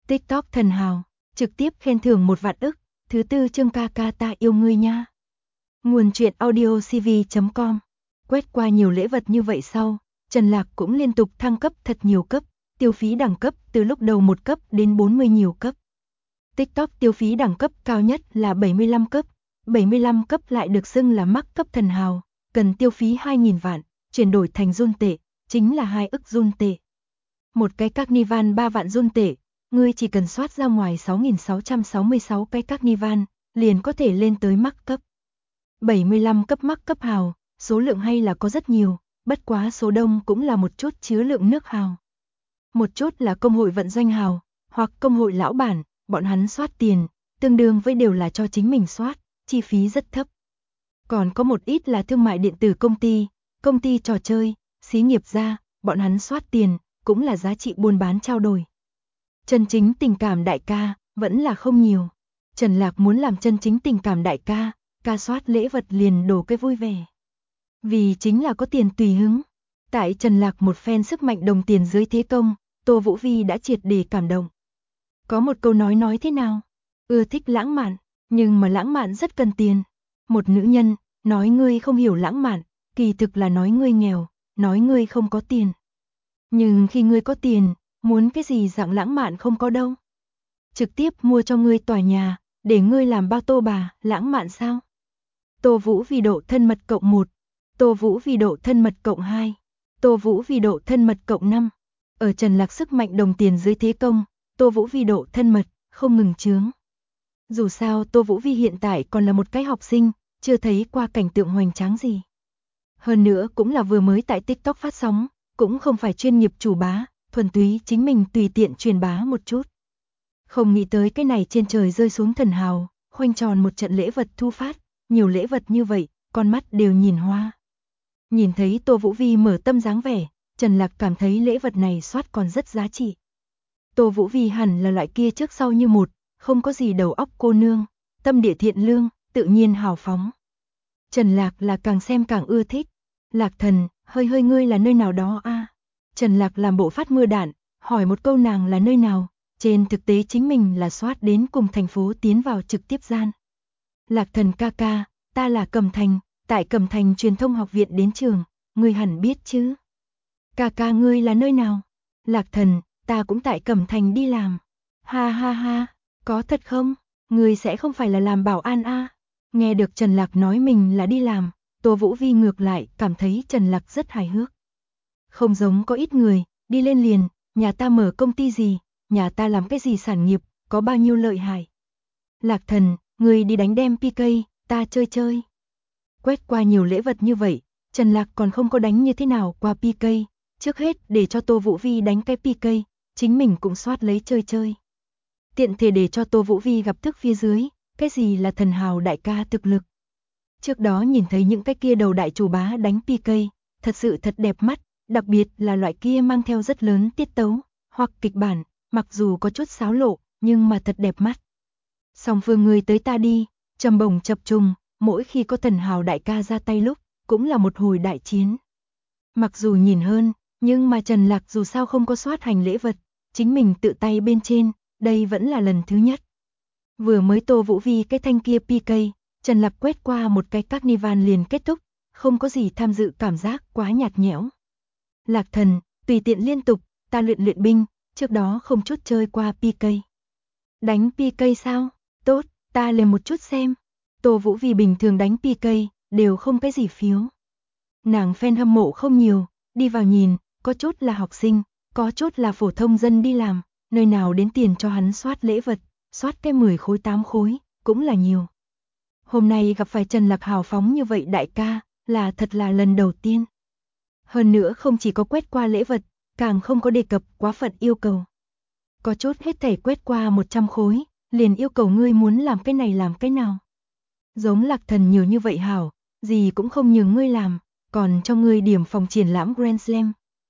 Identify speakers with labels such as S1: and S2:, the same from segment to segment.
S1: TikTok thần hào, trực tiếp khen thưởng 1 vạn ức, thứ tư chương ca ca ta yêu ngươi nha. Nguồn truyện audio cv.com. Quét qua nhiều lễ vật như vậy sau, Trần Lạc cũng liên tục thăng cấp thật nhiều cấp, tiêu phí đẳng cấp từ lúc đầu 1 cấp đến 40 nhiều cấp. TikTok tiêu phí đẳng cấp cao nhất là 75 cấp, 75 cấp lại được xưng là max cấp thần hào, cần tiêu phí 2.000 vạn, chuyển đổi thành run tệ, chính là 2 ức run tệ. Một cái carnival 3 vạn run tệ, ngươi chỉ cần soát ra ngoài 6.666 cái carnival, liền có thể lên tới max cấp. 75 cấp max cấp hào, số lượng hay là có rất nhiều, bất quá số đông cũng là một chút chứa lượng nước hào. Một chút là công hội vận doanh hào, hoặc công hội lão bản, bọn hắn soát tiền, tương đương với đều là cho chính mình soát, chi phí rất thấp. Còn có một ít là thương mại điện tử công ty trò chơi, xí nghiệp gia, bọn hắn soát tiền, cũng là giá trị buôn bán trao đổi. Chân chính tình cảm đại ca, vẫn là không nhiều. Trần Lạc muốn làm chân chính tình cảm đại ca, ca soát lễ vật liền đổ cái vui vẻ. Vì chính là có tiền tùy hứng. Tại Trần Lạc một phen sức mạnh đồng tiền dưới thế công, Tô Vũ Vi đã triệt để cảm động. Có một câu nói thế nào? Ưa thích lãng mạn, nhưng mà lãng mạn rất cần tiền. Một nữ nhân, nói ngươi không hiểu lãng mạn, kỳ thực là nói ngươi nghèo, nói ngươi không có tiền. Nhưng khi ngươi có tiền, muốn cái gì dạng lãng mạn không có đâu. Trực tiếp mua cho ngươi tòa nhà, để ngươi làm bao tô bà, lãng mạn sao? Tô Vũ vì độ thân mật cộng 1, Tô Vũ vì độ thân mật cộng 2, Tô Vũ vì độ thân mật cộng 5. Ở Trần Lạc sức mạnh đồng tiền dưới thế công, Tô Vũ vì độ thân mật, không ngừng chướng. Dù sao Tô Vũ Vi hiện tại còn là một cái học sinh, chưa thấy qua cảnh tượng hoành tráng gì. Hơn nữa cũng là vừa mới tại TikTok phát sóng, cũng không phải chuyên nghiệp chủ bá, thuần túy chính mình tùy tiện truyền bá một chút. Không nghĩ tới cái này trên trời rơi xuống thần hào, khoanh tròn một trận lễ vật thu phát, nhiều lễ vật như vậy, con mắt đều nhìn hoa. Nhìn thấy Tô Vũ Vi mở tâm dáng vẻ, Trần Lạc cảm thấy lễ vật này soát còn rất giá trị. Tô Vũ Vi hẳn là loại kia trước sau như một, không có gì đầu óc cô nương, tâm địa thiện lương, tự nhiên hào phóng. Trần Lạc là càng xem càng ưa thích. Lạc Thần, hơi ngươi là nơi nào đó a? Trần Lạc làm bộ phát mưa đạn, hỏi một câu nàng là nơi nào, trên thực tế chính mình là soát đến cùng thành phố tiến vào trực tiếp gian. Lạc Thần ca ca, ta là Cẩm Thành, tại Cẩm Thành truyền thông học viện đến trường, ngươi hẳn biết chứ. Ca ca ngươi là nơi nào? Lạc Thần, ta cũng tại Cẩm Thành đi làm. Ha ha ha, có thật không? Ngươi sẽ không phải là làm bảo an a? Nghe được Trần Lạc nói mình là đi làm, Tô Vũ Vi ngược lại cảm thấy Trần Lạc rất hài hước. Không giống có ít người, đi lên liền, nhà ta mở công ty gì, nhà ta làm cái gì sản nghiệp, có bao nhiêu lợi hại. Lạc Thần, ngươi đi đánh đem PK, ta chơi chơi. Quét qua nhiều lễ vật như vậy, Trần Lạc còn không có đánh như thế nào qua PK, trước hết để cho Tô Vũ Vi đánh cái PK, chính mình cũng soát lấy chơi chơi. Tiện thể để cho Tô Vũ Vi gặp thức phía dưới, cái gì là thần hào đại ca thực lực. Trước đó nhìn thấy những cái kia đầu đại chủ bá đánh PK, thật sự thật đẹp mắt, đặc biệt là loại kia mang theo rất lớn tiết tấu, hoặc kịch bản, mặc dù có chút xáo lộ, nhưng mà thật đẹp mắt. Song phương người tới ta đi, trầm bổng chập trùng, mỗi khi có thần hào đại ca ra tay lúc, cũng là một hồi đại chiến. Mặc dù nhìn hơn, nhưng mà Trần Lạc dù sao không có soát hành lễ vật, chính mình tự tay bên trên, đây vẫn là lần thứ nhất. Vừa mới Tô Vũ Vi cái thanh kia PK, Trần Lạc quét qua một cái carnival liền kết thúc, không có gì tham dự cảm giác quá nhạt nhẽo. Lạc Thần, tùy tiện liên tục, ta luyện binh, trước đó không chút chơi qua PK. Đánh PK sao? Tốt, ta lên một chút xem. Tô Vũ Vi bình thường đánh PK, đều không cái gì phiếu. Nàng fan hâm mộ không nhiều, đi vào nhìn, có chút là học sinh, có chút là phổ thông dân đi làm, nơi nào đến tiền cho hắn soát lễ vật, soát cái 10 khối 8 khối, cũng là nhiều. Hôm nay gặp phải Trần Lạc hào phóng như vậy đại ca, là thật là lần đầu tiên. Hơn nữa không chỉ có quét qua lễ vật, càng không có đề cập quá phận yêu cầu. Có chút hết thảy quét qua 100 khối, liền yêu cầu ngươi muốn làm cái này làm cái nào. Giống Lạc Thần nhiều như vậy hảo, gì cũng không nhường ngươi làm, còn cho ngươi điểm phòng triển lãm Grand Slam.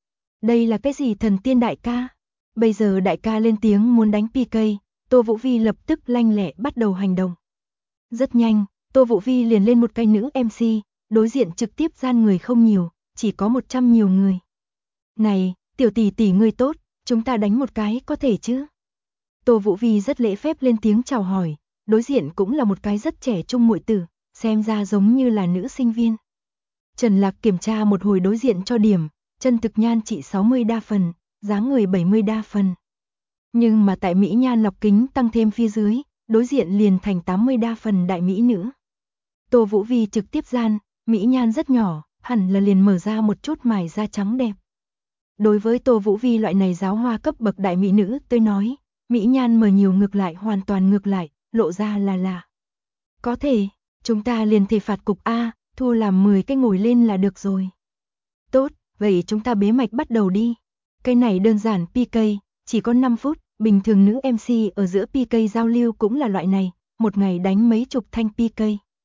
S1: Đây là cái gì thần tiên đại ca? Bây giờ đại ca lên tiếng muốn đánh PK, Tô Vũ Vi lập tức lanh lẹ bắt đầu hành động. Rất nhanh, Tô Vũ Vi liền lên một cái nữ MC, đối diện trực tiếp gian người không nhiều, chỉ có 100 nhiều người. Này, tiểu tỷ tỷ ngươi tốt, chúng ta đánh một cái có thể chứ? Tô Vũ Vi rất lễ phép lên tiếng chào hỏi, đối diện cũng là một cái rất trẻ trung muội tử, xem ra giống như là nữ sinh viên. Trần Lạc kiểm tra một hồi đối diện cho điểm, chân thực nhan trị 60 đa phần, dáng người 70 đa phần. Nhưng mà tại mỹ nhan lọc kính tăng thêm phía dưới, đối diện liền thành 80 đa phần đại mỹ nữ. Tô Vũ Vi trực tiếp gian, mỹ nhan rất nhỏ, hẳn là liền mở ra một chút mài da trắng đẹp. Đối với Tô Vũ Vi loại này giáo hoa cấp bậc đại mỹ nữ tôi nói, mỹ nhan mờ nhiều ngược lại hoàn toàn ngược lại, lộ ra là. Có thể, chúng ta liền thể phạt cục A, thua làm 10 cái ngồi lên là được rồi. Tốt, vậy chúng ta bế mạch bắt đầu đi. Cái này đơn giản PK, chỉ có 5 phút, bình thường nữ MC ở giữa PK giao lưu cũng là loại này, một ngày đánh mấy chục thanh PK.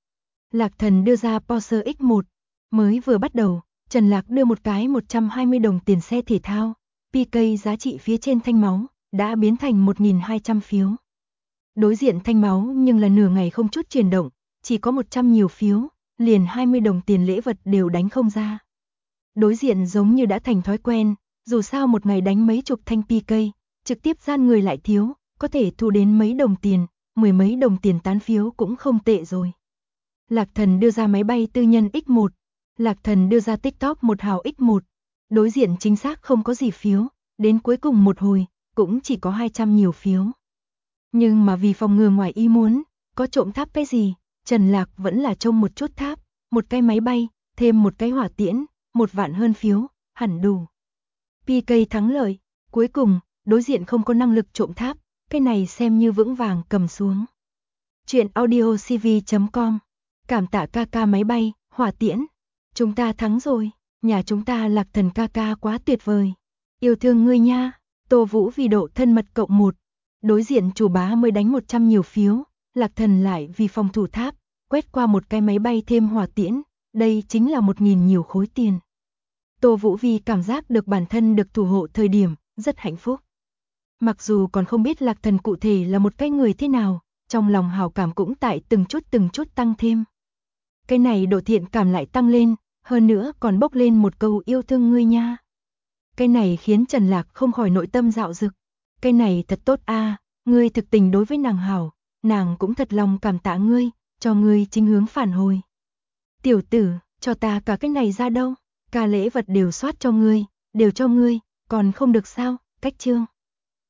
S1: Lạc Thần đưa ra Porsche X1, mới vừa bắt đầu, Trần Lạc đưa một cái 120 đồng tiền xe thể thao, PK giá trị phía trên thanh máu, đã biến thành 1.200 phiếu. Đối diện thanh máu nhưng là nửa ngày không chút chuyển động, chỉ có 100 nhiều phiếu, liền 20 đồng tiền lễ vật đều đánh không ra. Đối diện giống như đã thành thói quen, dù sao một ngày đánh mấy chục thanh PK, trực tiếp gian người lại thiếu, có thể thu đến mấy đồng tiền, mười mấy đồng tiền tán phiếu cũng không tệ rồi. Lạc Thần đưa ra máy bay tư nhân X1, Lạc Thần đưa ra TikTok một hào X1, đối diện chính xác không có gì phiếu, đến cuối cùng một hồi, cũng chỉ có 200 nhiều phiếu. Nhưng mà vì phòng ngừa ngoài ý muốn, có trộm tháp cái gì, Trần Lạc vẫn là trông một chút tháp, một cái máy bay, thêm một cái hỏa tiễn, 1 vạn hơn phiếu, hẳn đủ. PK thắng lợi, cuối cùng, đối diện không có năng lực trộm tháp, cái này xem như vững vàng cầm xuống. Chuyện audiocv.com, cảm tạ ca ca máy bay, hỏa tiễn, chúng ta thắng rồi, nhà chúng ta Lạc Thần ca ca quá tuyệt vời, yêu thương ngươi nha, Tô Vũ vì độ thân mật cộng 1. Đối diện chủ bá mới đánh 100 nhiều phiếu, Lạc Thần lại vì phòng thủ tháp, quét qua một cái máy bay thêm hỏa tiễn, đây chính là 1.000 nhiều khối tiền. Tô Vũ Vi cảm giác được bản thân được thủ hộ thời điểm, rất hạnh phúc. Mặc dù còn không biết Lạc Thần cụ thể là một cái người thế nào, trong lòng hảo cảm cũng tại từng chút tăng thêm. Cái này độ thiện cảm lại tăng lên, hơn nữa còn bốc lên một câu yêu thương ngươi nha. Cái này khiến Trần Lạc không khỏi nội tâm dạo dực. Cái này thật tốt a, ngươi thực tình đối với nàng hảo, nàng cũng thật lòng cảm tạ ngươi, cho ngươi chính hướng phản hồi. Tiểu tử, cho ta cả cái này ra đâu, cả lễ vật đều soát cho ngươi, đều cho ngươi, còn không được sao, cách chương.